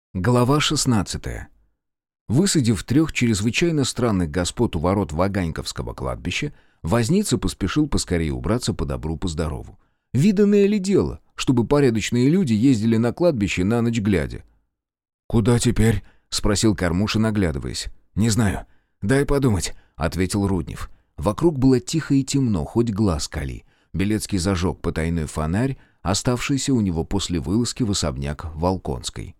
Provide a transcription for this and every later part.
Глава 16. Высадив 3 чрезвычайно странных господ у ворот Ваганьковского кладбища, возница поспешил поскорее убраться по добру, по здорову. Виданное ли дело, чтобы порядочные люди ездили на кладбище на ночь глядя? «Куда теперь?» — спросил Кормушин, оглядываясь. «Не знаю. Дай подумать», — ответил Руднев. Вокруг было тихо и темно, хоть глаз кали. Белецкий зажег потайной фонарь, оставшийся у него после вылазки в особняк Волконской.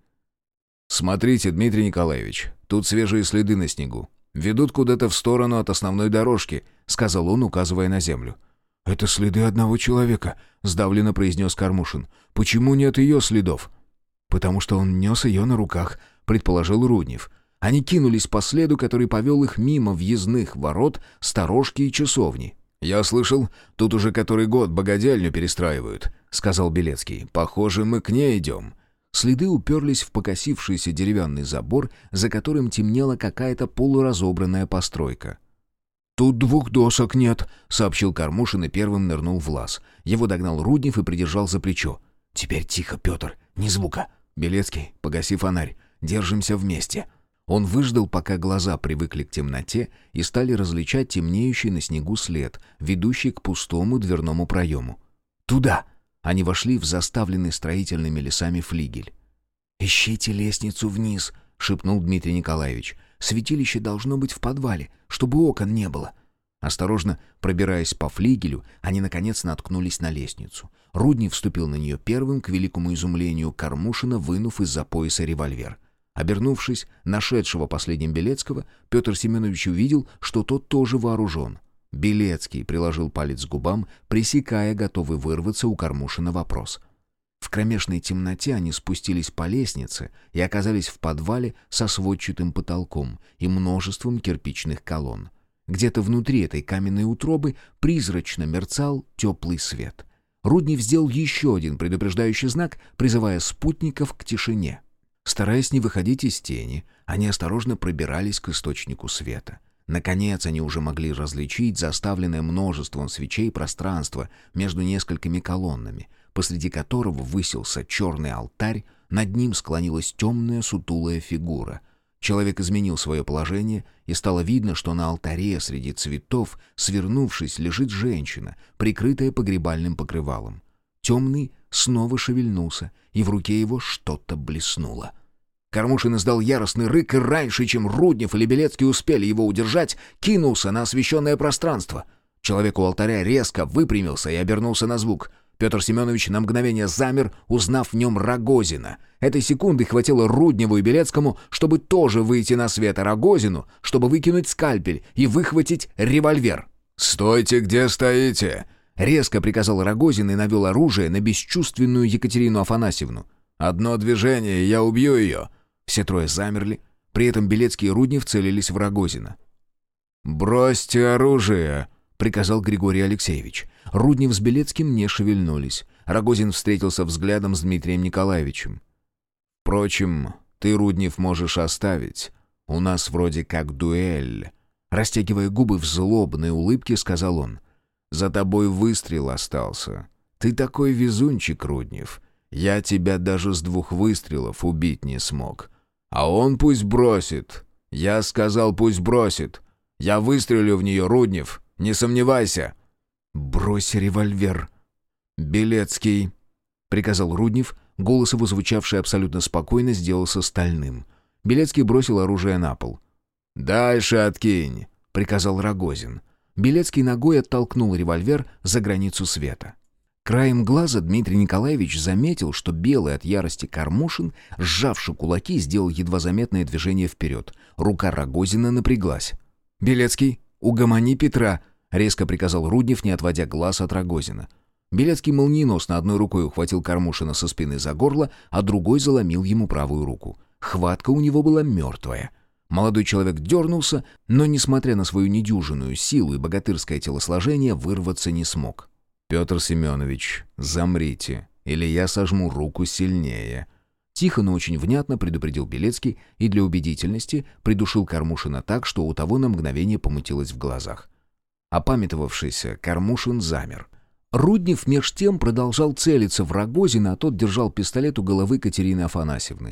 «Смотрите, Дмитрий Николаевич, тут свежие следы на снегу. Ведут куда-то в сторону от основной дорожки», — сказал он, указывая на землю. «Это следы одного человека», — сдавленно произнес Кормушин. «Почему нет ее следов?» «Потому что он нес ее на руках», — предположил Руднев. Они кинулись по следу, который повел их мимо въездных ворот, сторожки и часовни. «Я слышал, тут уже который год богадельню перестраивают», — сказал Белецкий. «Похоже, мы к ней идем». Следы уперлись в покосившийся деревянный забор, за которым темнела какая-то полуразобранная постройка. «Тут 2 досок нет», — сообщил Кормушин и первым нырнул в лаз. Его догнал Руднев и придержал за плечо. «Теперь тихо, Петр, ни звука. Белецкий, погаси фонарь. Держимся вместе». Он выждал, пока глаза привыкли к темноте и стали различать темнеющий на снегу след, ведущий к пустому дверному проему. «Туда!» Они вошли в заставленный строительными лесами флигель. «Ищите лестницу вниз», — шепнул Дмитрий Николаевич. «Святилище должно быть в подвале, чтобы окон не было». Осторожно пробираясь по флигелю, они, наконец, наткнулись на лестницу. Руднев вступил на нее первым, к великому изумлению Кормушина, вынув из-за пояса револьвер. Обернувшись, нашедшего последним Белецкого, Петр Семенович увидел, что тот тоже вооружен. Белецкий приложил палец к губам, пресекая готовый вырваться у Кормушина вопрос. В кромешной темноте они спустились по лестнице и оказались в подвале со сводчатым потолком и множеством кирпичных колонн. Где-то внутри этой каменной утробы призрачно мерцал теплый свет. Руднев сделал еще один предупреждающий знак, призывая спутников к тишине. Стараясь не выходить из тени, они осторожно пробирались к источнику света. Наконец они уже могли различить заставленное множеством свечей пространство между несколькими колоннами, посреди которого высился черный алтарь, над ним склонилась темная сутулая фигура. Человек изменил свое положение, и стало видно, что на алтаре среди цветов, свернувшись, лежит женщина, прикрытая погребальным покрывалом. Темный снова шевельнулся, и в руке его что-то блеснуло. Кормушин издал яростный рык, и раньше, чем Руднев или Белецкий успели его удержать, кинулся на освещенное пространство. Человек у алтаря резко выпрямился и обернулся на звук. Петр Семенович на мгновение замер, узнав в нем Рогозина. Этой секунды хватило Рудневу и Белецкому, чтобы тоже выйти на свет, а Рогозину, чтобы выкинуть скальпель и выхватить револьвер. «Стойте, где стоите!» — резко приказал Рогозин и навел оружие на бесчувственную Екатерину Афанасьевну. «Одно движение, и я убью ее!» Все трое замерли, при этом Белецкий и Руднев целились в Рогозина. «Бросьте оружие!» — приказал Григорий Алексеевич. Руднев с Белецким не шевельнулись. Рогозин встретился взглядом с Дмитрием Николаевичем. «Впрочем, ты, Руднев, можешь оставить. У нас вроде как дуэль». Растягивая губы в злобной улыбке, сказал он. «За тобой выстрел остался. Ты такой везунчик, Руднев. Я тебя даже с 2 выстрелов убить не смог. А он пусть бросит. Я сказал, пусть бросит. Я выстрелю в нее, Руднев. Не сомневайся». «Брось револьвер». «Белецкий», — приказал Руднев. Голос его, звучавший абсолютно спокойно, сделался стальным. Белецкий бросил оружие на пол. «Дальше откинь», — приказал Рогозин. Белецкий ногой оттолкнул револьвер за границу света. Краем глаза Дмитрий Николаевич заметил, что белый от ярости Кормушин, сжавший кулаки, сделал едва заметное движение вперед. Рука Рогозина напряглась. «Белецкий, угомони Петра», — резко приказал Руднев, не отводя глаз от Рогозина. Белецкий молниеносно одной рукой ухватил Кормушина со спины за горло, а другой заломил ему правую руку. Хватка у него была мертвая. Молодой человек дернулся, но, несмотря на свою недюжинную силу и богатырское телосложение, вырваться не смог. «Петр Семенович, замрите, или я сожму руку сильнее». Тихо, но очень внятно предупредил Белецкий и для убедительности придушил Кормушина так, что у того на мгновение помутилось в глазах. Опамятовавшийся Кормушин замер. Руднев меж тем продолжал целиться в Рогозина, а тот держал пистолет у головы Катерины Афанасьевны.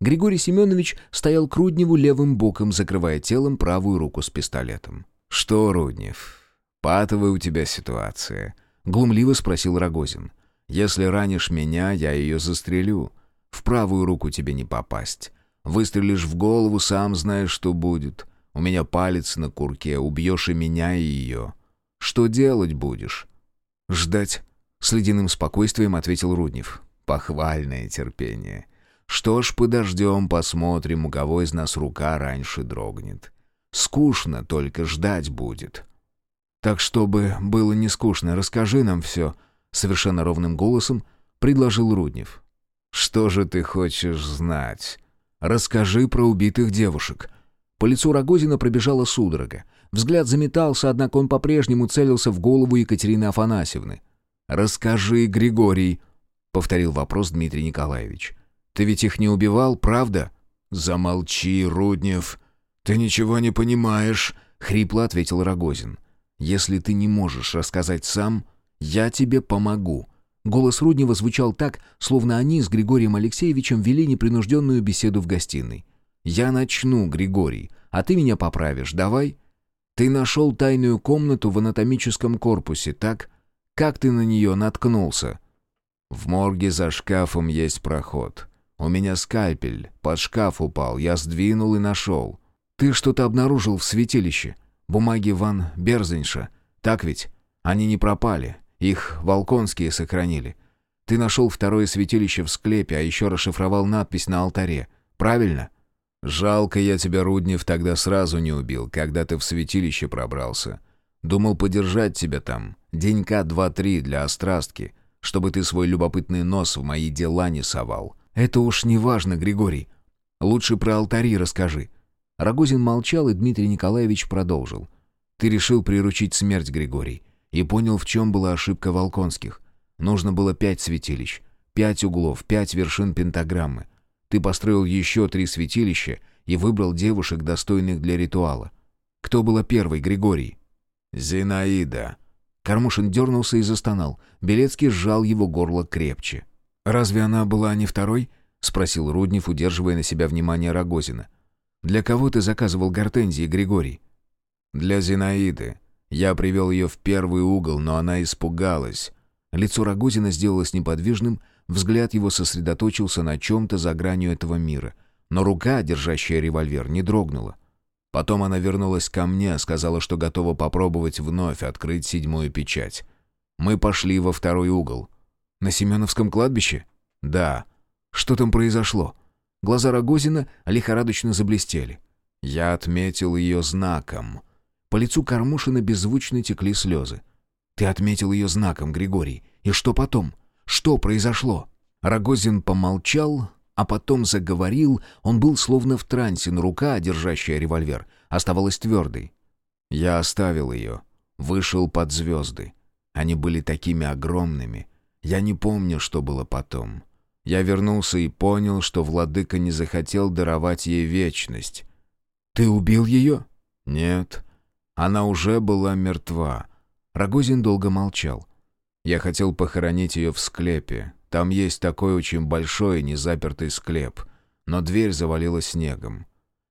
Григорий Семенович стоял к Рудневу левым боком, закрывая телом правую руку с пистолетом. «Что, Руднев, патовая у тебя ситуация?» — глумливо спросил Рогозин. «Если ранишь меня, я ее застрелю. В правую руку тебе не попасть. Выстрелишь в голову, сам знаешь, что будет. У меня палец на курке, убьешь и меня, и ее. Что делать будешь?» «Ждать», — с ледяным спокойствием ответил Руднев. «Похвальное терпение. Что ж, подождем, посмотрим, у кого из нас рука раньше дрогнет. Скучно, только ждать будет». «Так, чтобы было не скучно, расскажи нам все», — совершенно ровным голосом предложил Руднев. «Что же ты хочешь знать?» «Расскажи про убитых девушек». По лицу Рогозина пробежала судорога. Взгляд заметался, однако он по-прежнему целился в голову Екатерины Афанасьевны. «Расскажи, Григорий», — повторил вопрос Дмитрий Николаевич. «Ты ведь их не убивал, правда?» «Замолчи, Руднев. Ты ничего не понимаешь», — хрипло ответил Рогозин. «Если ты не можешь рассказать сам, я тебе помогу». Голос Руднева звучал так, словно они с Григорием Алексеевичем вели непринужденную беседу в гостиной. «Я начну, Григорий, а ты меня поправишь, давай? Ты нашел тайную комнату в анатомическом корпусе, так? Как ты на нее наткнулся?» «В морге за шкафом есть проход. У меня скальпель, под шкаф упал, я сдвинул и нашел». «Ты что-то обнаружил в святилище? Бумаги Ван Берзенша, так ведь? Они не пропали, их Волконские сохранили. Ты нашел второе святилище в склепе, а еще расшифровал надпись на алтаре, правильно?» «Жалко, я тебя, Руднев, тогда сразу не убил, когда ты в святилище пробрался. Думал подержать тебя там, денька 2-3 для острастки, чтобы ты свой любопытный нос в мои дела не совал». «Это уж не важно, Григорий. Лучше про алтари расскажи». Рогозин молчал, и Дмитрий Николаевич продолжил. «Ты решил приручить смерть, Григорий, и понял, в чем была ошибка Волконских. Нужно было 5 святилищ, 5 углов, 5 вершин пентаграммы. Ты построил еще 3 святилища и выбрал девушек, достойных для ритуала. Кто была первой, Григорий?» «Зинаида». Кармушин дернулся и застонал. Белецкий сжал его горло крепче. «Разве она была не второй?» — спросил Руднев, удерживая на себя внимание Рогозина. «Для кого ты заказывал гортензии, Григорий?» «Для Зинаиды. Я привел ее в первый угол, но она испугалась». Лицо Рогозина сделалось неподвижным, взгляд его сосредоточился на чем-то за гранью этого мира. Но рука, держащая револьвер, не дрогнула. Потом она вернулась ко мне, сказала, что готова попробовать вновь открыть 7-ю печать. Мы пошли во второй угол. «На Семеновском кладбище?» «Да». «Что там произошло?» Глаза Рогозина лихорадочно заблестели. «Я отметил ее знаком». По лицу Кармушина беззвучно текли слезы. «Ты отметил ее знаком, Григорий. И что потом? Что произошло?» Рогозин помолчал, а потом заговорил. Он был словно в трансе, но рука, держащая револьвер, оставалась твердой. «Я оставил ее. Вышел под звезды. Они были такими огромными. Я не помню, что было потом. Я вернулся и понял, что владыка не захотел даровать ей вечность». «Ты убил ее?» «Нет. Она уже была мертва». Рогозин долго молчал. «Я хотел похоронить ее в склепе. Там есть такой очень большой незапертый склеп, но дверь завалила снегом.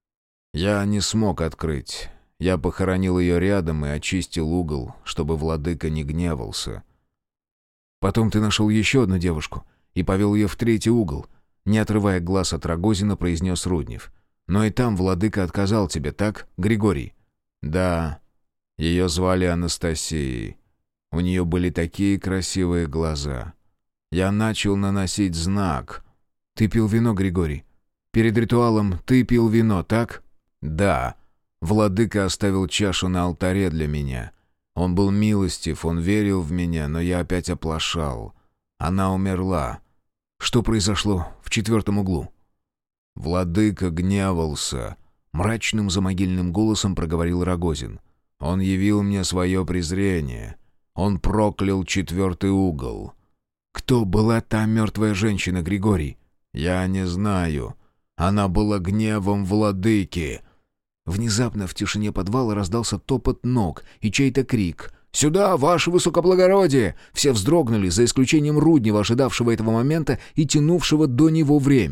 Я не смог открыть. Я похоронил ее рядом и очистил угол, чтобы владыка не гневался». «Потом ты нашел еще одну девушку и повел ее в 3-й угол», не отрывая глаз от Рогозина, произнес Руднев. «Но и там владыка отказал тебе, так, Григорий?» «Да. Ее звали Анастасией. У нее были такие красивые глаза. Я начал наносить знак». «Ты пил вино, Григорий? Перед ритуалом ты пил вино, так?» «Да. Владыка оставил чашу на алтаре для меня. Он был милостив, он верил в меня, но я опять оплошал. Она умерла». «Что произошло в 4-м углу?» «Владыка гневался», — мрачным замогильным голосом проговорил Рогозин. «Он явил мне свое презрение. Он проклял 4-й угол». «Кто была та мертвая женщина, Григорий?» «Я не знаю. Она была гневом владыки». Внезапно в тишине подвала раздался топот ног и чей-то крик. «Сюда, ваше высокоблагородие!» Все вздрогнули, за исключением Руднева, ожидавшего этого момента и тянувшего до него время.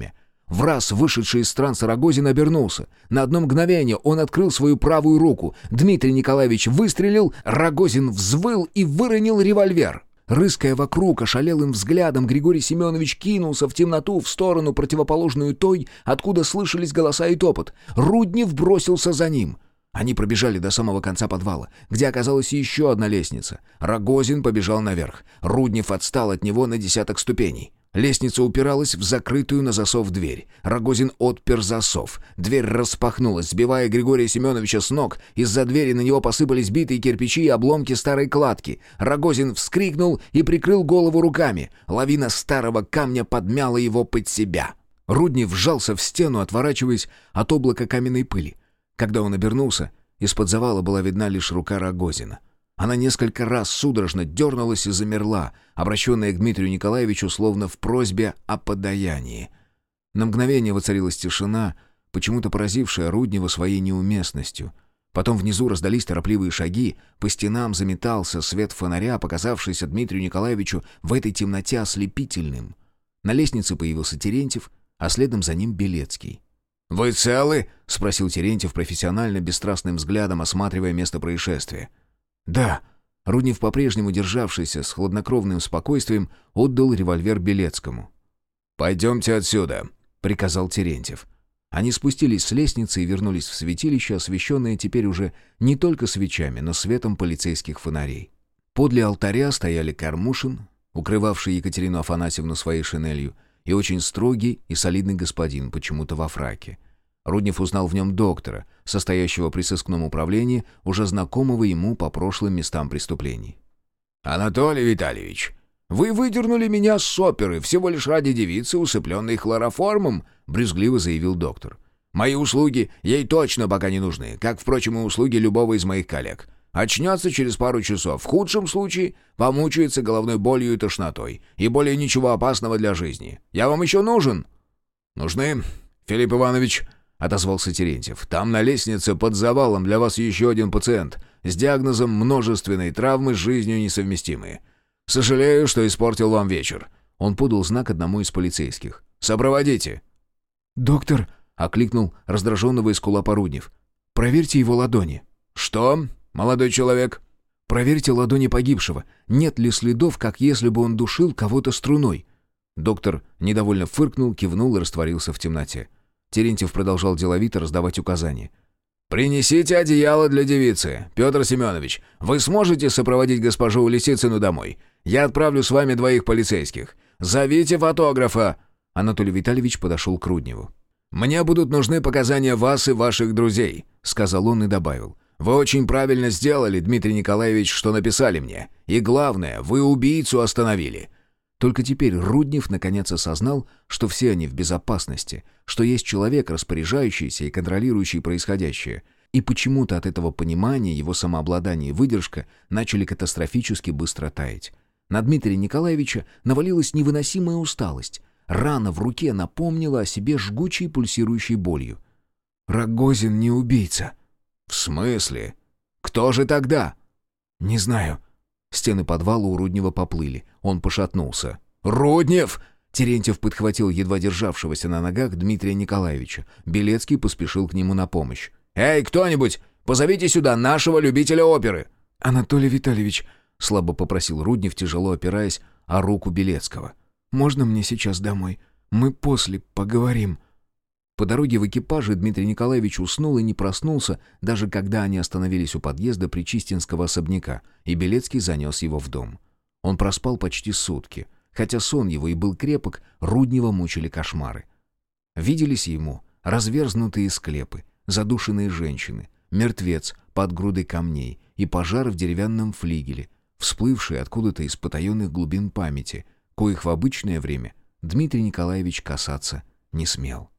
Враз вышедший из транса Рогозин обернулся. На одно мгновение он открыл свою правую руку. Дмитрий Николаевич выстрелил, Рогозин взвыл и выронил револьвер. Рыская вокруг ошалелым взглядом, Григорий Семенович кинулся в темноту в сторону, противоположную той, откуда слышались голоса и топот. Руднев бросился за ним. Они пробежали до самого конца подвала, где оказалась еще одна лестница. Рогозин побежал наверх. Руднев отстал от него на 10 ступеней. Лестница упиралась в закрытую на засов дверь. Рогозин отпер засов. Дверь распахнулась, сбивая Григория Семеновича с ног. Из-за двери на него посыпались битые кирпичи и обломки старой кладки. Рогозин вскрикнул и прикрыл голову руками. Лавина старого камня подмяла его под себя. Руднев вжался в стену, отворачиваясь от облака каменной пыли. Когда он обернулся, из-под завала была видна лишь рука Рогозина. Она несколько раз судорожно дернулась и замерла, обращенная к Дмитрию Николаевичу словно в просьбе о подаянии. На мгновение воцарилась тишина, почему-то поразившая Руднева своей неуместностью. Потом внизу раздались торопливые шаги, по стенам заметался свет фонаря, показавшийся Дмитрию Николаевичу в этой темноте ослепительным. На лестнице появился Терентьев, а следом за ним Белецкий. «Вы целы?» — спросил Терентьев профессионально, бесстрастным взглядом осматривая место происшествия. «Да». Руднев, по-прежнему державшийся с хладнокровным спокойствием, отдал револьвер Белецкому. «Пойдемте отсюда», — приказал Терентьев. Они спустились с лестницы и вернулись в святилище, освещенное теперь уже не только свечами, но светом полицейских фонарей. Подле алтаря стояли Кармушин, укрывавший Екатерину Афанасьевну своей шинелью, и очень строгий и солидный господин, почему-то во фраке. Руднев узнал в нем доктора, состоящего при сыскном управлении, уже знакомого ему по прошлым местам преступлений. «Анатолий Витальевич, вы выдернули меня с оперы всего лишь ради девицы, усыпленной хлороформом», — брюзгливо заявил доктор. «Мои услуги ей точно пока не нужны, как, впрочем, и услуги любого из моих коллег. Очнется через пару часов, в худшем случае помучается головной болью и тошнотой, и более ничего опасного для жизни. Я вам еще нужен?» «Нужны, Филипп Иванович», — отозвался Терентьев. «Там на лестнице под завалом для вас еще один пациент с диагнозом множественной травмы с жизнью несовместимые. Сожалею, что испортил вам вечер». Он подал знак одному из полицейских. «Сопроводите». «Доктор», — окликнул раздраженного эскулапа Руднев, — «проверьте его ладони». «Что, молодой человек?» «Проверьте ладони погибшего. Нет ли следов, как если бы он душил кого-то струной?» Доктор недовольно фыркнул, кивнул и растворился в темноте. Терентьев продолжал деловито раздавать указания. «Принесите одеяло для девицы. Петр Семенович, вы сможете сопроводить госпожу Лисицыну домой? Я отправлю с вами 2 полицейских. Зовите фотографа!» Анатолий Витальевич подошел к Рудневу. «Мне будут нужны показания вас и ваших друзей», — сказал он и добавил. «Вы очень правильно сделали, Дмитрий Николаевич, что написали мне. И главное, вы убийцу остановили». Только теперь Руднев наконец осознал, что все они в безопасности, что есть человек, распоряжающийся и контролирующий происходящее. И почему-то от этого понимания его самообладание и выдержка начали катастрофически быстро таять. На Дмитрия Николаевича навалилась невыносимая усталость. Рана в руке напомнила о себе жгучей пульсирующей болью. «Рогозин не убийца». «В смысле? Кто же тогда?» «Не знаю». Стены подвала у Руднева поплыли. Он пошатнулся. «Руднев!» Терентьев подхватил едва державшегося на ногах Дмитрия Николаевича. Белецкий поспешил к нему на помощь. «Эй, кто-нибудь! Позовите сюда нашего любителя оперы!» «Анатолий Витальевич!» — слабо попросил Руднев, тяжело опираясь о руку Белецкого. «Можно мне сейчас домой? Мы после поговорим». По дороге в экипаже Дмитрий Николаевич уснул и не проснулся, даже когда они остановились у подъезда Причистинского особняка, и Белецкий занес его в дом. Он проспал почти сутки. Хотя сон его и был крепок, Руднева мучили кошмары. Виделись ему разверзнутые склепы, задушенные женщины, мертвец под грудой камней и пожар в деревянном флигеле, всплывшие откуда-то из потаенных глубин памяти, коих в обычное время Дмитрий Николаевич касаться не смел.